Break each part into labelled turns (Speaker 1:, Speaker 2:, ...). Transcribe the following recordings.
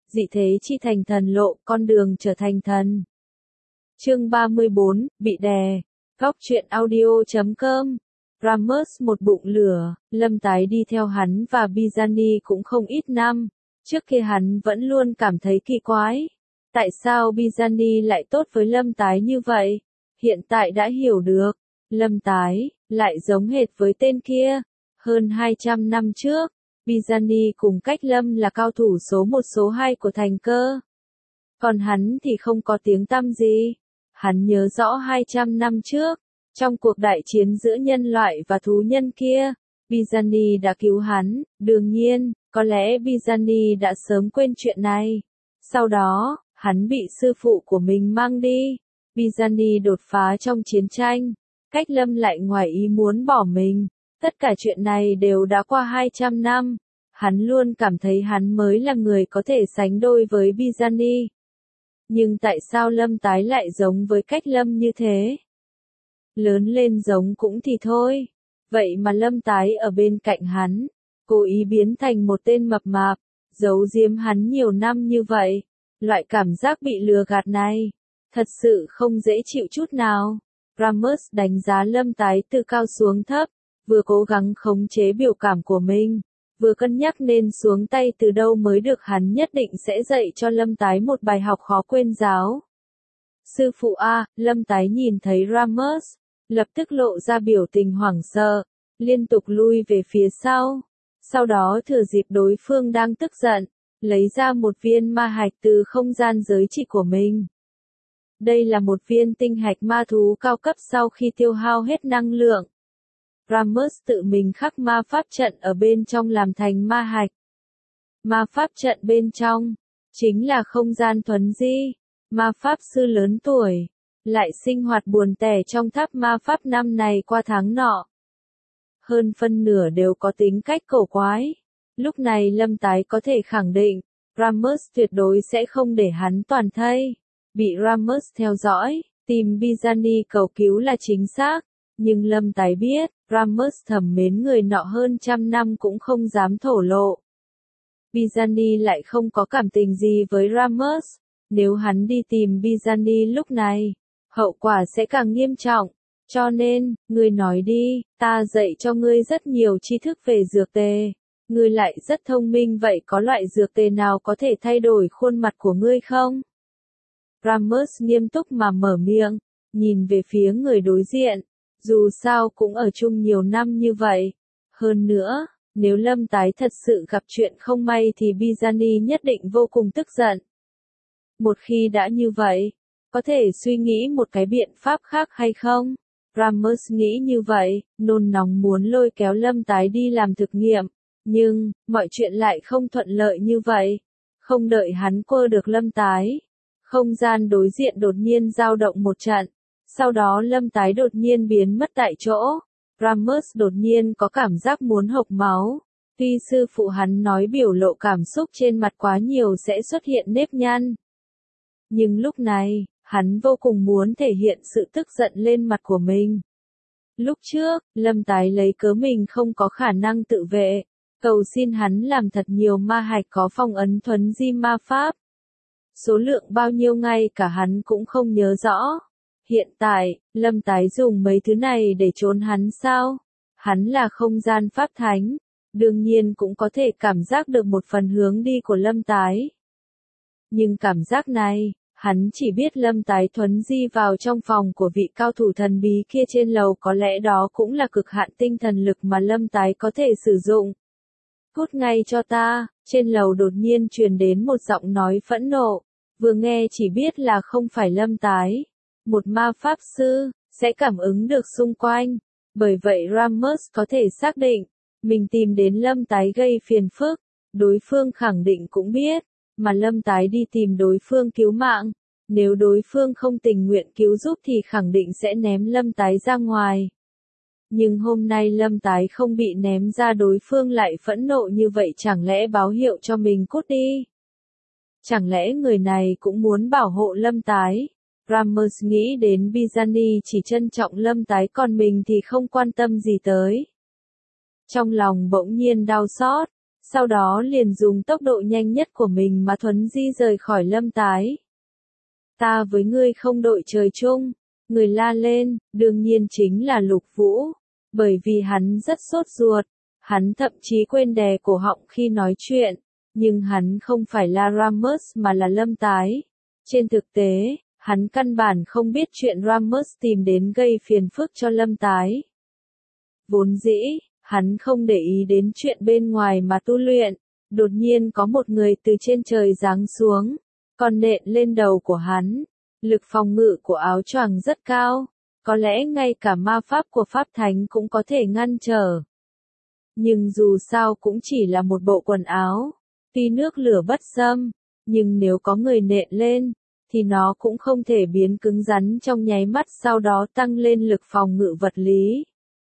Speaker 1: dị thế chi thành thần lộ, con đường trở thành thần. Chương 34, bị đè. Góc truyện audio.com. Ramos một bụng lửa, Lâm Tái đi theo hắn và Bizani cũng không ít năm. Trước kia hắn vẫn luôn cảm thấy kỳ quái. Tại sao Bizani lại tốt với Lâm Tái như vậy? Hiện tại đã hiểu được. Lâm Tái, lại giống hệt với tên kia. Hơn 200 năm trước, Bizani cùng Cách Lâm là cao thủ số 1 số 2 của thành cơ. Còn hắn thì không có tiếng tăm gì. Hắn nhớ rõ 200 năm trước, trong cuộc đại chiến giữa nhân loại và thú nhân kia, Bizani đã cứu hắn. Đương nhiên, có lẽ Bizani đã sớm quên chuyện này. Sau đó, hắn bị sư phụ của mình mang đi. Bizani đột phá trong chiến tranh. Cách Lâm lại ngoài ý muốn bỏ mình. Tất cả chuyện này đều đã qua 200 năm. Hắn luôn cảm thấy hắn mới là người có thể sánh đôi với Bizani. Nhưng tại sao Lâm Tái lại giống với Cách Lâm như thế? Lớn lên giống cũng thì thôi. Vậy mà Lâm Tái ở bên cạnh hắn, cố ý biến thành một tên mập mạp, giấu giếm hắn nhiều năm như vậy. Loại cảm giác bị lừa gạt này, thật sự không dễ chịu chút nào. Ramos đánh giá Lâm Tái từ cao xuống thấp, vừa cố gắng khống chế biểu cảm của mình, vừa cân nhắc nên xuống tay từ đâu mới được. Hắn nhất định sẽ dạy cho Lâm Tái một bài học khó quên giáo. Sư phụ A, Lâm Tái nhìn thấy Ramos, lập tức lộ ra biểu tình hoảng sợ, liên tục lui về phía sau. Sau đó thừa dịp đối phương đang tức giận, lấy ra một viên ma hạch từ không gian giới chỉ của mình. Đây là một viên tinh hạch ma thú cao cấp sau khi tiêu hao hết năng lượng. Ramos tự mình khắc ma pháp trận ở bên trong làm thành ma hạch. Ma pháp trận bên trong, chính là không gian thuần di. Ma pháp sư lớn tuổi, lại sinh hoạt buồn tẻ trong tháp ma pháp năm này qua tháng nọ. Hơn phân nửa đều có tính cách cổ quái. Lúc này Lâm Tái có thể khẳng định, Ramos tuyệt đối sẽ không để hắn toàn thây. Bị Ramos theo dõi, tìm Bizani cầu cứu là chính xác. Nhưng Lâm Tái biết, Ramos thầm mến người nọ hơn trăm năm cũng không dám thổ lộ. Bizani lại không có cảm tình gì với Ramos. Nếu hắn đi tìm Bizani lúc này, hậu quả sẽ càng nghiêm trọng. Cho nên, ngươi nói đi, ta dạy cho ngươi rất nhiều tri thức về dược tề. Ngươi lại rất thông minh, vậy có loại dược tề nào có thể thay đổi khuôn mặt của ngươi không? Ramos nghiêm túc mà mở miệng, nhìn về phía người đối diện. Dù sao cũng ở chung nhiều năm như vậy. Hơn nữa, nếu Lâm Tái thật sự gặp chuyện không may thì Bizani nhất định vô cùng tức giận. Một khi đã như vậy, có thể suy nghĩ một cái biện pháp khác hay không? Ramos nghĩ như vậy, nôn nóng muốn lôi kéo Lâm Tái đi làm thực nghiệm. Nhưng, mọi chuyện lại không thuận lợi như vậy. Không đợi hắn quơ được Lâm Tái, không gian đối diện đột nhiên dao động một trận. Sau đó Lâm Tái đột nhiên biến mất tại chỗ. Ramos đột nhiên có cảm giác muốn hộc máu. Tuy sư phụ hắn nói biểu lộ cảm xúc trên mặt quá nhiều sẽ xuất hiện nếp nhăn. Nhưng lúc này, hắn vô cùng muốn thể hiện sự tức giận lên mặt của mình. Lúc trước, Lâm Tái lấy cớ mình không có khả năng tự vệ, cầu xin hắn làm thật nhiều ma hạch có phong ấn thuần di ma pháp. Số lượng bao nhiêu ngay cả hắn cũng không nhớ rõ. Hiện tại, Lâm Tái dùng mấy thứ này để trốn hắn sao? Hắn là không gian pháp thánh, đương nhiên cũng có thể cảm giác được một phần hướng đi của Lâm Tái. Nhưng cảm giác này, hắn chỉ biết Lâm Tái thuấn di vào trong phòng của vị cao thủ thần bí kia trên lầu, có lẽ đó cũng là cực hạn tinh thần lực mà Lâm Tái có thể sử dụng. Cút ngay cho ta, trên lầu đột nhiên truyền đến một giọng nói phẫn nộ, vừa nghe chỉ biết là không phải Lâm Tái. Một ma pháp sư, sẽ cảm ứng được xung quanh. Bởi vậy Ramos có thể xác định, mình tìm đến Lâm Tái gây phiền phức. Đối phương khẳng định cũng biết, mà Lâm Tái đi tìm đối phương cứu mạng. Nếu đối phương không tình nguyện cứu giúp thì khẳng định sẽ ném Lâm Tái ra ngoài. Nhưng hôm nay Lâm Tái không bị ném ra, đối phương lại phẫn nộ như vậy, chẳng lẽ báo hiệu cho mình cút đi? Chẳng lẽ người này cũng muốn bảo hộ Lâm Tái? Ramos nghĩ đến Bizani chỉ trân trọng Lâm Tái, còn mình thì không quan tâm gì tới. Trong lòng bỗng nhiên đau xót, sau đó liền dùng tốc độ nhanh nhất của mình mà thuấn di rời khỏi Lâm Tái. Ta với ngươi không đội trời chung, người la lên, đương nhiên chính là Lục Vũ, bởi vì hắn rất sốt ruột, hắn thậm chí quên đè cổ họng khi nói chuyện, nhưng hắn không phải là Ramos mà là Lâm Tái. Trên thực tế, hắn căn bản không biết chuyện Ramos tìm đến gây phiền phức cho Lâm Tái. Vốn dĩ, hắn không để ý đến chuyện bên ngoài mà tu luyện, đột nhiên có một người từ trên trời giáng xuống, còn nện lên đầu của hắn. Lực phòng ngự của áo choàng rất cao, có lẽ ngay cả ma pháp của Pháp Thánh cũng có thể ngăn trở. Nhưng dù sao cũng chỉ là một bộ quần áo, tuy nước lửa bất xâm, nhưng nếu có người nện lên, thì nó cũng không thể biến cứng rắn trong nháy mắt sau đó tăng lên lực phòng ngự vật lý.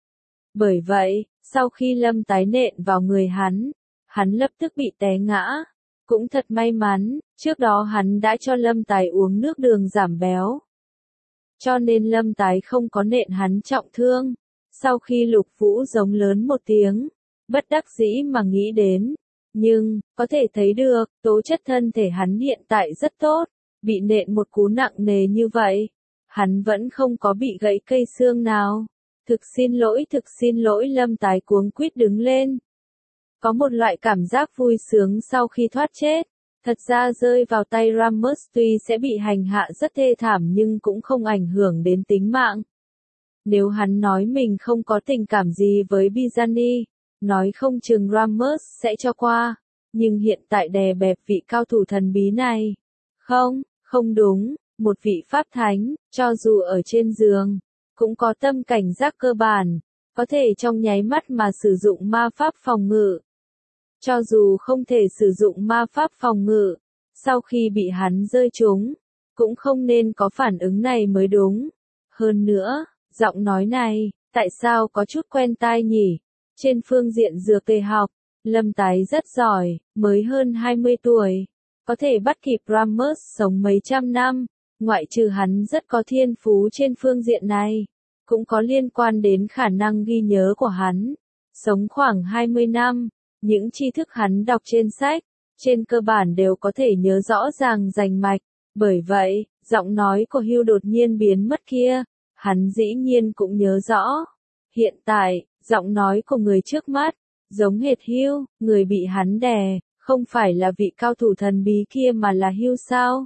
Speaker 1: Bởi vậy, sau khi Lâm Tái nện vào người hắn lập tức bị té ngã. Cũng thật may mắn, trước đó hắn đã cho Lâm Tái uống nước đường giảm béo. Cho nên Lâm Tái không có nện hắn trọng thương. Sau khi Lục Vũ giống lớn một tiếng, bất đắc dĩ mà nghĩ đến. Nhưng, có thể thấy được, tố chất thân thể hắn hiện tại rất tốt. Bị nện một cú nặng nề như vậy, hắn vẫn không có bị gãy cây xương nào. Thực xin lỗi Lâm Tái cuống quýt đứng lên. Có một loại cảm giác vui sướng sau khi thoát chết. Thật ra rơi vào tay Ramos tuy sẽ bị hành hạ rất thê thảm nhưng cũng không ảnh hưởng đến tính mạng. Nếu hắn nói mình không có tình cảm gì với Bizani, nói không chừng Ramos sẽ cho qua. Nhưng hiện tại đè bẹp vị cao thủ thần bí này. Không đúng, một vị pháp thánh, cho dù ở trên giường, cũng có tâm cảnh giác cơ bản, có thể trong nháy mắt mà sử dụng ma pháp phòng ngự. Cho dù không thể sử dụng ma pháp phòng ngự, sau khi bị hắn rơi trúng, cũng không nên có phản ứng này mới đúng. Hơn nữa, giọng nói này, tại sao có chút quen tai nhỉ? Trên phương diện dược tề học, Lâm Tái rất giỏi, mới hơn 20 tuổi, có thể bắt kịp Ramos sống mấy trăm năm, ngoại trừ hắn rất có thiên phú trên phương diện này, cũng có liên quan đến khả năng ghi nhớ của hắn. Sống khoảng 20 năm, những tri thức hắn đọc trên sách, trên cơ bản đều có thể nhớ rõ ràng rành mạch, bởi vậy, giọng nói của Hugh đột nhiên biến mất kia, hắn dĩ nhiên cũng nhớ rõ. Hiện tại, giọng nói của người trước mắt, giống hệt Hugh, người bị hắn đè, không phải là vị cao thủ thần bí kia mà là Hugh sao?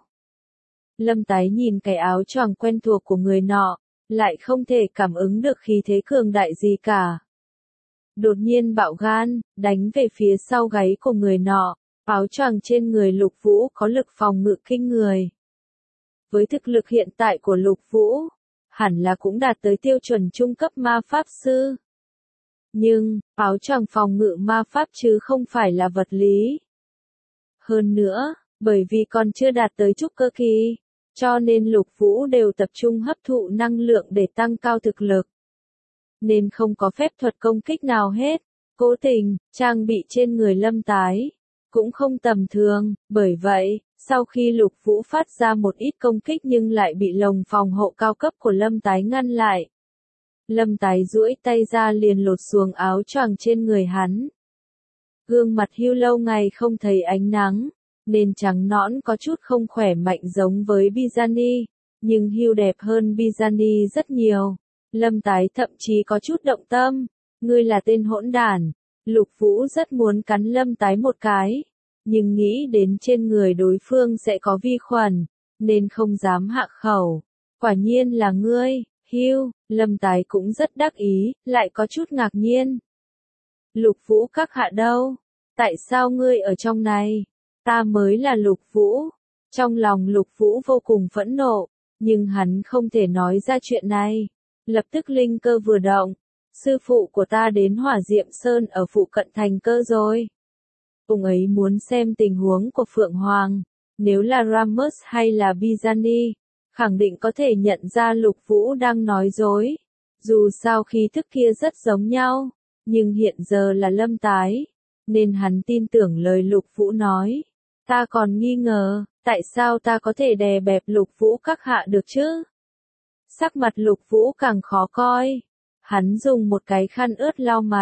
Speaker 1: Lâm Tái nhìn cái áo choàng quen thuộc của người nọ, lại không thể cảm ứng được khí thế cường đại gì cả. Đột nhiên bạo gan, đánh về phía sau gáy của người nọ, áo choàng trên người Lục Vũ có lực phòng ngự kinh người. Với thực lực hiện tại của Lục Vũ, hẳn là cũng đạt tới tiêu chuẩn trung cấp ma pháp sư. Nhưng, áo choàng phòng ngự ma pháp chứ không phải là vật lý. Hơn nữa, bởi vì còn chưa đạt tới trúc cơ kỳ, cho nên Lục Vũ đều tập trung hấp thụ năng lượng để tăng cao thực lực. Nên không có phép thuật công kích nào hết. Cố tình, trang bị trên người Lâm Tái cũng không tầm thường, bởi vậy, sau khi Lục Vũ phát ra một ít công kích nhưng lại bị lồng phòng hộ cao cấp của Lâm Tái ngăn lại. Lâm Tái duỗi tay ra liền lột xuồng áo choàng trên người hắn. Gương mặt Hugh lâu ngày không thấy ánh nắng, nên trắng nõn có chút không khỏe mạnh giống với Bizani, nhưng Hugh đẹp hơn Bizani rất nhiều. Lâm Tái thậm chí có chút động tâm, ngươi là tên hỗn đản. Lục Vũ rất muốn cắn Lâm Tái một cái, nhưng nghĩ đến trên người đối phương sẽ có vi khuẩn, nên không dám hạ khẩu. Quả nhiên là ngươi, Hugh. Lâm Tái cũng rất đắc ý, lại có chút ngạc nhiên. Lục Vũ các hạ đâu? Tại sao ngươi ở trong này? Ta mới là Lục Vũ. Trong lòng Lục Vũ vô cùng phẫn nộ, nhưng hắn không thể nói ra chuyện này. Lập tức linh cơ vừa động, sư phụ của ta đến Hỏa Diệm Sơn ở phụ cận thành cơ rồi. Ông ấy muốn xem tình huống của Phượng Hoàng, nếu là Ramos hay là Bizani, khẳng định có thể nhận ra Lục Vũ đang nói dối. Dù sao khí thức kia rất giống nhau, nhưng hiện giờ là Lâm Tái, nên hắn tin tưởng lời Lục Vũ nói. Ta còn nghi ngờ, tại sao ta có thể đè bẹp Lục Vũ các hạ được chứ? Sắc mặt Lục Vũ càng khó coi. Hắn dùng một cái khăn ướt lau mặt,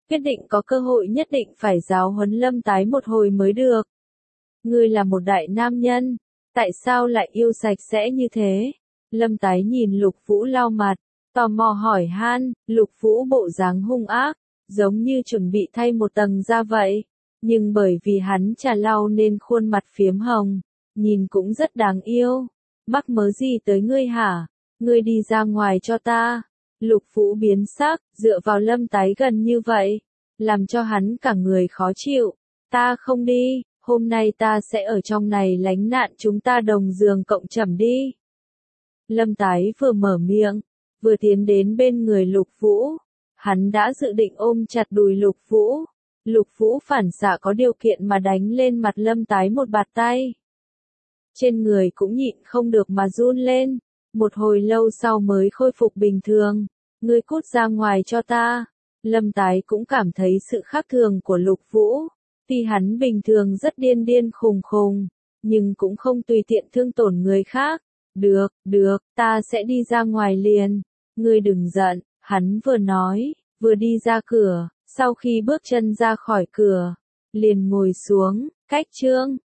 Speaker 1: quyết định có cơ hội nhất định phải giáo huấn Lâm Tái một hồi mới được. Ngươi là một đại nam nhân, tại sao lại yêu sạch sẽ như thế? Lâm Tái nhìn Lục Vũ lau mặt, tò mò hỏi han, Lục Vũ bộ dáng hung ác, giống như chuẩn bị thay một tầng da vậy. Nhưng bởi vì hắn chả lau nên khuôn mặt phiếm hồng, nhìn cũng rất đáng yêu. Mắc mớ gì tới ngươi hả? Ngươi đi ra ngoài cho ta. Lục Vũ biến sắc, dựa vào Lâm Tái gần như vậy, làm cho hắn cả người khó chịu. Ta không đi, hôm nay ta sẽ ở trong này lánh nạn, chúng ta đồng giường cộng trầm đi. Lâm Tái vừa mở miệng, vừa tiến đến bên người Lục Vũ. Hắn đã dự định ôm chặt đùi Lục Vũ. Lục Vũ phản xạ có điều kiện mà đánh lên mặt Lâm Tái một bạt tay. Trên người cũng nhịn không được mà run lên. Một hồi lâu sau mới khôi phục bình thường. Ngươi cút ra ngoài cho ta. Lâm Tái cũng cảm thấy sự khác thường của Lục Vũ. Tuy hắn bình thường rất điên điên khùng khùng, nhưng cũng không tùy tiện thương tổn người khác. Được, ta sẽ đi ra ngoài liền. Ngươi đừng giận, hắn vừa nói, vừa đi ra cửa. Sau khi bước chân ra khỏi cửa, liền ngồi xuống, cách chương